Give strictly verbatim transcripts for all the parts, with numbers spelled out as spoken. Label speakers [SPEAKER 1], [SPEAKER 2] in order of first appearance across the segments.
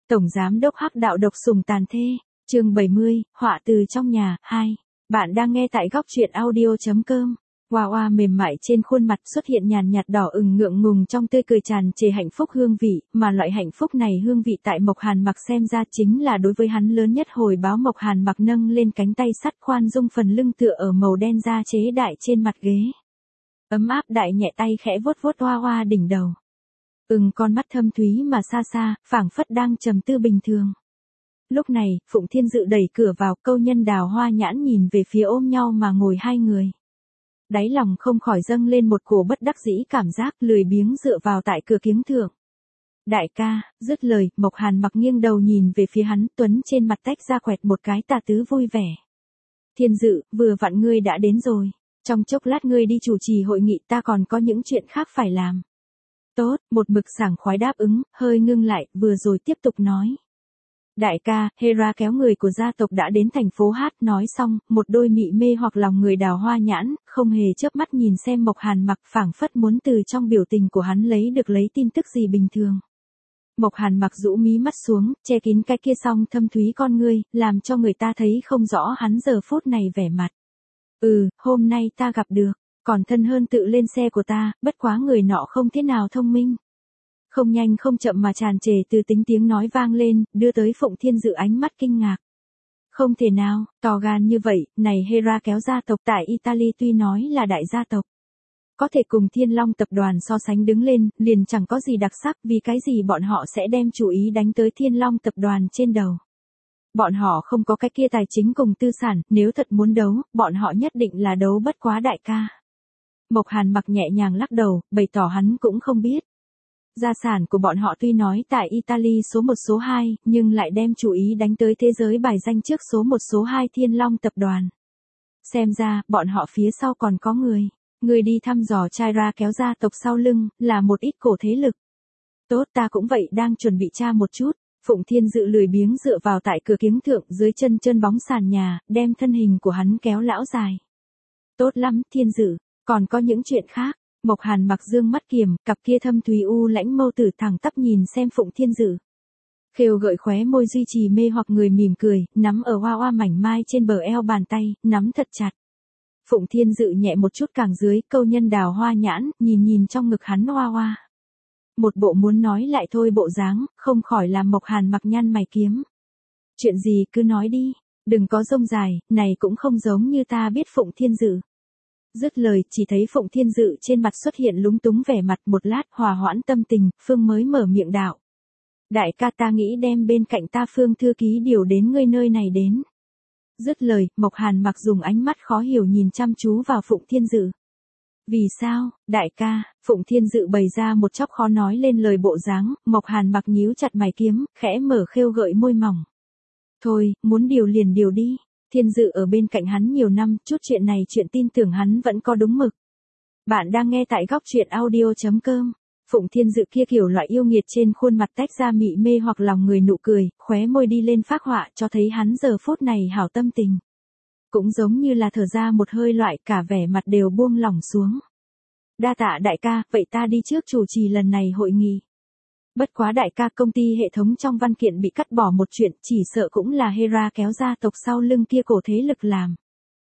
[SPEAKER 1] Tổng giám đốc Hắc đạo độc sủng tàn thê, chương bảy mươi, họa từ trong nhà, hai. Bạn đang nghe tại góc truyện audio chấm com. Hoa hoa mềm mại trên khuôn mặt xuất hiện nhàn nhạt đỏ ửng ngượng ngùng trong tươi cười tràn trề hạnh phúc hương vị, mà loại hạnh phúc này hương vị tại Mộc Hàn Mặc xem ra chính là đối với hắn lớn nhất hồi báo. Mộc Hàn Mặc nâng lên cánh tay sắt khoan dung phần lưng tựa ở màu đen da chế đại trên mặt ghế. Ấm áp đại nhẹ tay khẽ vuốt vuốt hoa hoa đỉnh đầu. Ừm, con mắt thâm thúy mà xa xa, phảng phất đang trầm tư bình thường. Lúc này, Phụng Thiên Dự đẩy cửa vào, Câu Nhân Đào Hoa Nhãn nhìn về phía ôm nhau mà ngồi hai người. Đáy lòng không khỏi dâng lên một cổ bất đắc dĩ cảm giác, lười biếng dựa vào tại cửa kiếng thượng. Đại ca, dứt lời, Mộc Hàn Mặc nghiêng đầu nhìn về phía hắn, Tuấn trên mặt tách ra quẹt một cái tà tứ vui vẻ. Thiên Dự, vừa vặn ngươi đã đến rồi. Trong chốc lát ngươi đi chủ trì hội nghị, ta còn có những chuyện khác phải làm. Tốt, một mực sảng khoái đáp ứng, hơi ngưng lại, vừa rồi tiếp tục nói. Đại ca, Hera kéo người của gia tộc đã đến thành phố Hát. Nói xong, một đôi mị mê hoặc lòng người đào hoa nhãn, không hề chớp mắt nhìn xem Mộc Hàn Mặc, phảng phất muốn từ trong biểu tình của hắn lấy được lấy tin tức gì bình thường. Mộc Hàn Mặc rũ mí mắt xuống, che kín cái kia song thâm thúy con ngươi, làm cho người ta thấy không rõ hắn giờ phút này vẻ mặt. Ừ, hôm nay ta gặp được, còn thân hơn tự lên xe của ta, bất quá người nọ không thế nào thông minh. Không nhanh không chậm mà tràn trề từ tính tiếng nói vang lên, đưa tới Phụng Thiên Dự ánh mắt kinh ngạc. Không thể nào, to gan như vậy, này Hera kéo gia tộc tại Italy tuy nói là đại gia tộc. Có thể cùng Thiên Long tập đoàn so sánh đứng lên, liền chẳng có gì đặc sắc, vì cái gì bọn họ sẽ đem chú ý đánh tới Thiên Long tập đoàn trên đầu. Bọn họ không có cái kia tài chính cùng tư sản, nếu thật muốn đấu, bọn họ nhất định là đấu bất quá đại ca. Mộc Hàn Mặc nhẹ nhàng lắc đầu, bày tỏ hắn cũng không biết. Gia sản của bọn họ tuy nói tại Italy số một số hai, nhưng lại đem chú ý đánh tới thế giới bài danh trước số một số hai Thiên Long tập đoàn. Xem ra, bọn họ phía sau còn có người. Người đi thăm dò trai ra kéo gia tộc sau lưng, là một ít cổ thế lực. Tốt, ta cũng vậy, đang chuẩn bị tra một chút. Phụng Thiên Dự lười biếng dựa vào tại cửa kiếng thượng, dưới chân chân bóng sàn nhà, đem thân hình của hắn kéo lão dài. Tốt lắm, Thiên Dự, còn có những chuyện khác. Mộc Hàn Mặc dương mắt kiềm, cặp kia thâm thúy u lãnh mâu tử thẳng tắp nhìn xem Phụng Thiên Dự. Khều gợi khóe môi duy trì mê hoặc người mỉm cười, nắm ở hoa hoa mảnh mai trên bờ eo bàn tay, nắm thật chặt. Phụng Thiên Dự nhẹ một chút càng dưới, Câu Nhân Đào Hoa Nhãn, nhìn nhìn trong ngực hắn hoa hoa. Một bộ muốn nói lại thôi bộ dáng, không khỏi làm Mộc Hàn Mặc nhăn mày kiếm. Chuyện gì cứ nói đi, đừng có rông dài, này cũng không giống như ta biết Phụng Thiên Dự. Dứt lời, chỉ thấy Phụng Thiên Dự trên mặt xuất hiện lúng túng vẻ mặt, một lát hòa hoãn tâm tình, Phương mới mở miệng đạo. Đại ca, ta nghĩ đem bên cạnh ta Phương thư ký điều đến ngươi nơi này đến. Dứt lời, Mộc Hàn Mặc dùng ánh mắt khó hiểu nhìn chăm chú vào Phụng Thiên Dự. Vì sao, đại ca? Phụng Thiên Dự bày ra một chốc khó nói lên lời bộ dáng. Mộc Hàn Mặc nhíu chặt mày kiếm, khẽ mở khêu gợi môi mỏng. Thôi, muốn điều liền điều đi. Thiên Dự ở bên cạnh hắn nhiều năm, chút chuyện này chuyện tin tưởng hắn vẫn có đúng mực. Bạn đang nghe tại góc truyện audio chấm com. Phụng Thiên Dự kia kiểu loại yêu nghiệt trên khuôn mặt tách ra mị mê hoặc lòng người nụ cười, khóe môi đi lên phác họa cho thấy hắn giờ phút này hảo tâm tình. Cũng giống như là thở ra một hơi loại, cả vẻ mặt đều buông lỏng xuống. Đa tạ đại ca, vậy ta đi trước chủ trì lần này hội nghị. Bất quá đại ca, công ty hệ thống trong văn kiện bị cắt bỏ một chuyện, chỉ sợ cũng là Hera kéo gia tộc sau lưng kia cổ thế lực làm.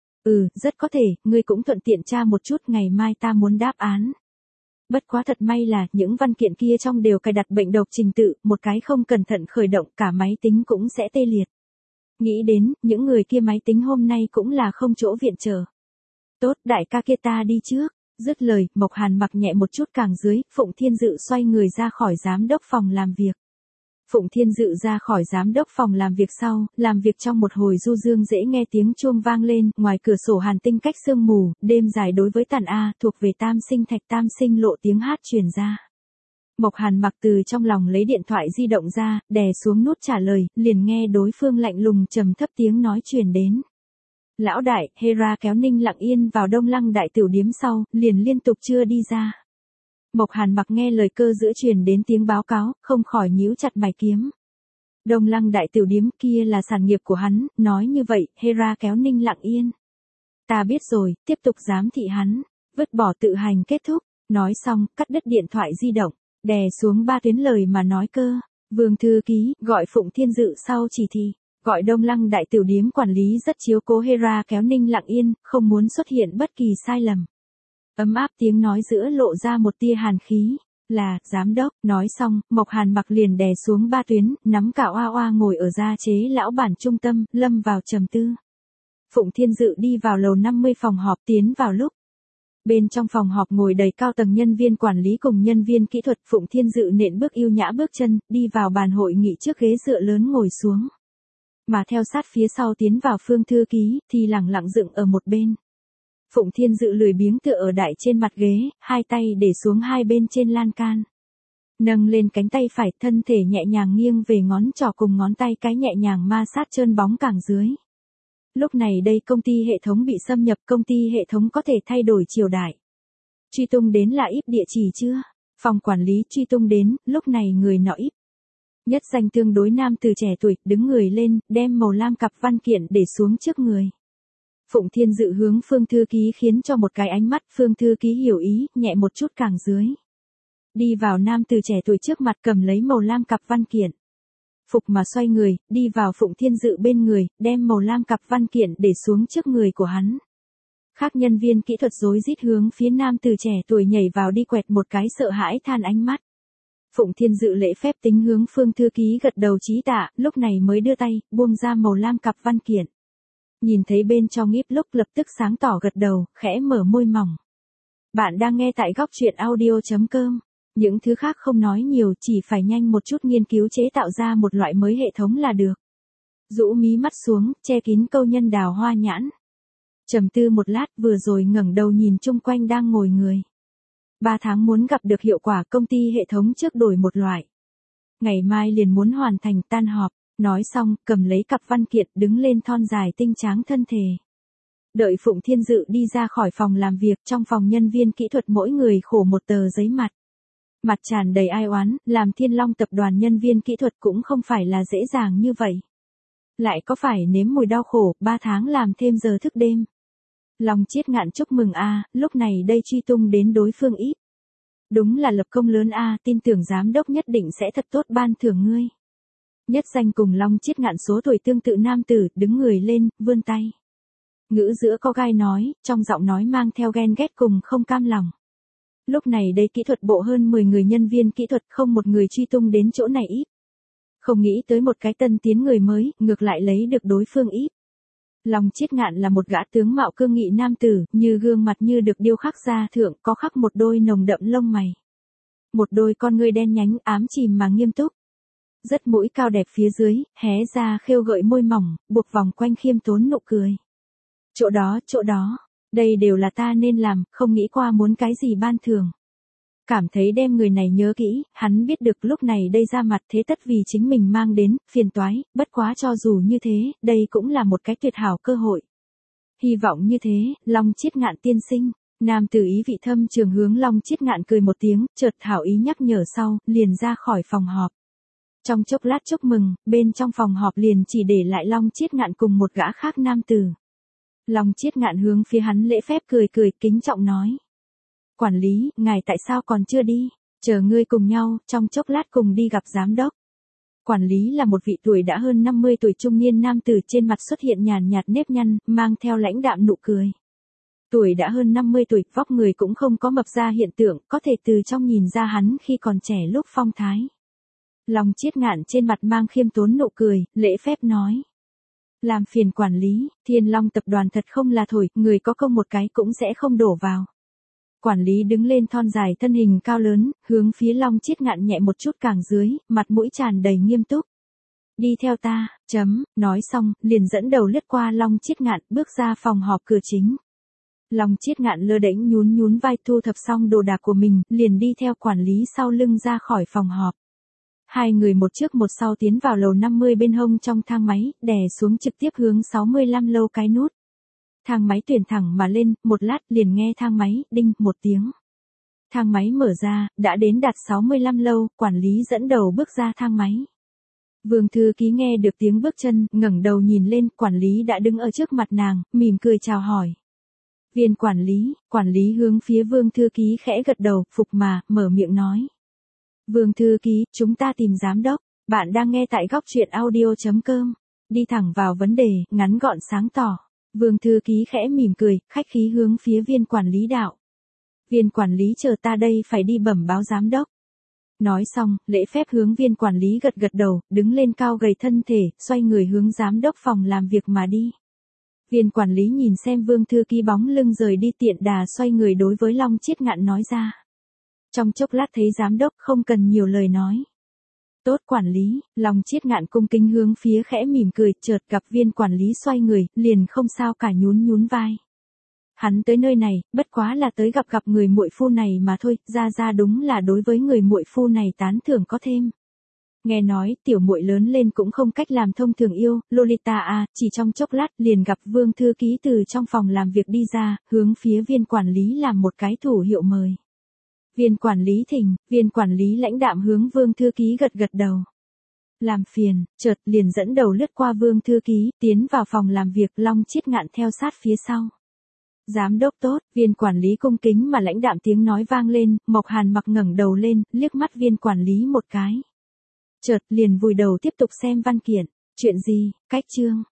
[SPEAKER 1] Ừ, rất có thể, ngươi cũng thuận tiện tra một chút, ngày mai ta muốn đáp án. Bất quá thật may là, những văn kiện kia trong đều cài đặt bệnh độc trình tự, một cái không cẩn thận khởi động cả máy tính cũng sẽ tê liệt. Nghĩ đến, những người kia máy tính hôm nay cũng là không chỗ viện trợ. Tốt, đại ca kia ta đi trước. Dứt lời, Mộc Hàn Mặc nhẹ một chút càng dưới, Phụng Thiên Dự xoay người ra khỏi giám đốc phòng làm việc. Phụng Thiên Dự ra khỏi giám đốc phòng làm việc sau, làm việc trong một hồi du dương dễ nghe tiếng chuông vang lên, ngoài cửa sổ hàn tinh cách sương mù, đêm dài đối với tàn A, thuộc về tam sinh thạch tam sinh lộ tiếng hát truyền ra. Mộc Hàn Mặc từ trong lòng lấy điện thoại di động ra, đè xuống nút trả lời, liền nghe đối phương lạnh lùng trầm thấp tiếng nói truyền đến. Lão đại, Hera kéo Ninh Lặng Yên vào Đông Lăng đại tiểu điếm sau, liền liên tục chưa đi ra. Mộc Hàn Mặc nghe lời cơ giữa truyền đến tiếng báo cáo, không khỏi nhíu chặt mày kiếm. Đông Lăng đại tiểu điếm kia là sản nghiệp của hắn, nói như vậy, Hera kéo Ninh Lặng Yên. Ta biết rồi, tiếp tục giám thị hắn, vứt bỏ tự hành kết thúc, nói xong, cắt đứt điện thoại di động, đè xuống ba tuyến lời mà nói cơ. Vương thư ký, gọi Phụng Thiên Dự sau chỉ thị, gọi Đông Lăng đại tiểu điếm quản lý rất chiếu cố Hera kéo Ninh Lặng Yên, không muốn xuất hiện bất kỳ sai lầm. Ấm áp tiếng nói giữa lộ ra một tia hàn khí, là, giám đốc, nói xong, Mộc Hàn Mặc liền đè xuống ba tuyến, nắm cả oa oa ngồi ở gia chế lão bản trung tâm, lâm vào trầm tư. Phụng Thiên Dự đi vào lầu năm mươi phòng họp tiến vào lúc. Bên trong phòng họp ngồi đầy cao tầng nhân viên quản lý cùng nhân viên kỹ thuật. Phụng Thiên Dự nện bước yêu nhã bước chân, đi vào bàn hội nghị trước ghế dựa lớn ngồi xuống. Mà theo sát phía sau tiến vào Phương thư ký, thì lẳng lặng dựng ở một bên. Phụng Thiên Dự lười biếng tựa ở đại trên mặt ghế, hai tay để xuống hai bên trên lan can. Nâng lên cánh tay phải, thân thể nhẹ nhàng nghiêng về ngón trỏ cùng ngón tay cái nhẹ nhàng ma sát trơn bóng cẳng dưới. Lúc này đây công ty hệ thống bị xâm nhập, công ty hệ thống có thể thay đổi triều đại. Truy tung đến là íp địa chỉ chưa? Phòng quản lý truy tung đến, lúc này người nọ íp. Nhất danh tương đối nam từ trẻ tuổi, đứng người lên, đem màu lam cặp văn kiện để xuống trước người. Phụng Thiên Dự hướng Phương thư ký khiến cho một cái ánh mắt, Phương thư ký hiểu ý, nhẹ một chút càng dưới. Đi vào nam từ trẻ tuổi trước mặt cầm lấy màu lam cặp văn kiện. Phục mà xoay người, đi vào Phụng Thiên Dự bên người, đem màu lam cặp văn kiện để xuống trước người của hắn. Khác nhân viên kỹ thuật rối rít hướng phía nam từ trẻ tuổi nhảy vào đi quẹt một cái sợ hãi than ánh mắt. Phụng Thiên Dự lễ phép tính hướng Phương thư ký gật đầu chí tạ, lúc này mới đưa tay, buông ra màu lam cặp văn kiện. Nhìn thấy bên trong íp lúc lập tức sáng tỏ gật đầu, khẽ mở môi mỏng. Bạn đang nghe tại góc truyện audio chấm com. Những thứ khác không nói nhiều, chỉ phải nhanh một chút nghiên cứu chế tạo ra một loại mới hệ thống là được. Rũ mí mắt xuống, che kín câu nhân đào hoa nhãn. Trầm tư một lát, vừa rồi ngẩng đầu nhìn chung quanh đang ngồi người. Ba tháng muốn gặp được hiệu quả, công ty hệ thống trước đổi một loại. Ngày mai liền muốn hoàn thành, tan họp. Nói xong, cầm lấy cặp văn kiện, đứng lên thon dài tinh tráng thân thể. Đợi Phụng Thiên Dự đi ra khỏi phòng làm việc, trong phòng nhân viên kỹ thuật mỗi người khổ một tờ giấy mặt. Mặt tràn đầy ai oán, làm Thiên Long tập đoàn nhân viên kỹ thuật cũng không phải là dễ dàng như vậy. Lại có phải nếm mùi đau khổ, ba tháng làm thêm giờ thức đêm. Long Chiết Ngạn chúc mừng a, lúc này đây truy tung đến đối phương íp. Đúng là lập công lớn a, tin tưởng giám đốc nhất định sẽ thật tốt ban thưởng ngươi. Nhất danh cùng Long Chiết Ngạn số tuổi tương tự nam tử, đứng người lên, vươn tay. Ngữ giữa có gai nói, trong giọng nói mang theo ghen ghét cùng không cam lòng. Lúc này đây kỹ thuật bộ hơn mười người nhân viên kỹ thuật không một người truy tung đến chỗ này íp. Không nghĩ tới một cái tân tiến người mới, ngược lại lấy được đối phương íp. Long Chiết Ngạn là một gã tướng mạo cương nghị nam tử, như gương mặt như được điêu khắc ra thượng, có khắc một đôi nồng đậm lông mày. Một đôi con ngươi đen nhánh, ám chìm mà nghiêm túc. Rất mũi cao đẹp phía dưới, hé ra khêu gợi môi mỏng, buộc vòng quanh khiêm tốn nụ cười. Chỗ đó, chỗ đó, đây đều là ta nên làm, không nghĩ qua muốn cái gì ban thưởng. Cảm thấy đem người này nhớ kỹ, hắn biết được lúc này đây ra mặt thế tất vì chính mình mang đến, phiền toái, bất quá cho dù như thế, đây cũng là một cái tuyệt hảo cơ hội. Hy vọng như thế, Long Chiết Ngạn tiên sinh, nam tử ý vị thâm trường hướng Long Chiết Ngạn cười một tiếng, chợt hảo ý nhắc nhở sau, liền ra khỏi phòng họp. Trong chốc lát chúc mừng, bên trong phòng họp liền chỉ để lại Long Chiết Ngạn cùng một gã khác nam tử. Long Chiết Ngạn hướng phía hắn lễ phép cười cười, kính trọng nói. Quản lý, ngài tại sao còn chưa đi? Chờ ngươi cùng nhau, trong chốc lát cùng đi gặp giám đốc. Quản lý là một vị tuổi đã hơn năm mươi tuổi trung niên nam tử, trên mặt xuất hiện nhàn nhạt nếp nhăn, mang theo lãnh đạm nụ cười. Tuổi đã hơn năm mươi tuổi, vóc người cũng không có mập ra hiện tượng, có thể từ trong nhìn ra hắn khi còn trẻ lúc phong thái. Long Chiết Ngạn trên mặt mang khiêm tốn nụ cười, lễ phép nói. Làm phiền quản lý, Thiên Long tập đoàn thật không là thổi, người có công một cái cũng sẽ không đổ vào. Quản lý đứng lên thon dài thân hình cao lớn, hướng phía Long Chiết Ngạn nhẹ một chút càng dưới, mặt mũi tràn đầy nghiêm túc. Đi theo ta, chấm, nói xong, liền dẫn đầu lướt qua Long Chiết Ngạn, bước ra phòng họp cửa chính. Long Chiết Ngạn lơ đễnh nhún nhún vai, thu thập xong đồ đạc của mình, liền đi theo quản lý sau lưng ra khỏi phòng họp. Hai người một trước một sau tiến vào lầu năm mươi bên hông trong thang máy, đè xuống trực tiếp hướng sáu mươi lăm lâu cái nút. Thang máy tuyển thẳng mà lên, một lát liền nghe thang máy, đinh, một tiếng. Thang máy mở ra, đã đến đạt sáu mươi lăm lâu, quản lý dẫn đầu bước ra thang máy. Vương thư ký nghe được tiếng bước chân, ngẩng đầu nhìn lên, quản lý đã đứng ở trước mặt nàng, mỉm cười chào hỏi. Viên quản lý, quản lý hướng phía vương thư ký khẽ gật đầu, phục mà, mở miệng nói. Vương thư ký, chúng ta tìm giám đốc. Bạn đang nghe tại góc chuyện audio chấm com. Đi thẳng vào vấn đề, ngắn gọn sáng tỏ. Vương thư ký khẽ mỉm cười, khách khí hướng phía viên quản lý đạo. Viên quản lý chờ ta đây phải đi bẩm báo giám đốc. Nói xong, lễ phép hướng viên quản lý gật gật đầu, đứng lên cao gầy thân thể, xoay người hướng giám đốc phòng làm việc mà đi. Viên quản lý nhìn xem Vương thư ký bóng lưng rời đi tiện đà xoay người đối với Long Chiết Ngạn nói ra. Trong chốc lát thấy giám đốc không cần nhiều lời nói. Tốt quản lý, Long Chiết Ngạn cung kính hướng phía khẽ mỉm cười, chợt gặp viên quản lý xoay người, liền không sao cả nhún nhún vai. Hắn tới nơi này, bất quá là tới gặp gặp người muội phu này mà thôi, ra ra đúng là đối với người muội phu này tán thưởng có thêm. Nghe nói, tiểu muội lớn lên cũng không cách làm thông thường yêu, Lolita à, chỉ trong chốc lát liền gặp Vương thư ký từ trong phòng làm việc đi ra, hướng phía viên quản lý làm một cái thủ hiệu mời. Viên quản lý thỉnh, viên quản lý lãnh đạm hướng Vương thư ký gật gật đầu. Làm phiền, chợt liền dẫn đầu lướt qua Vương thư ký, tiến vào phòng làm việc, Long Chiết Ngạn theo sát phía sau. Giám đốc tốt, viên quản lý cung kính mà lãnh đạm tiếng nói vang lên, Mộc Hàn Mặc ngẩng đầu lên, liếc mắt viên quản lý một cái. Chợt liền vùi đầu tiếp tục xem văn kiện. Chuyện gì, cách chương,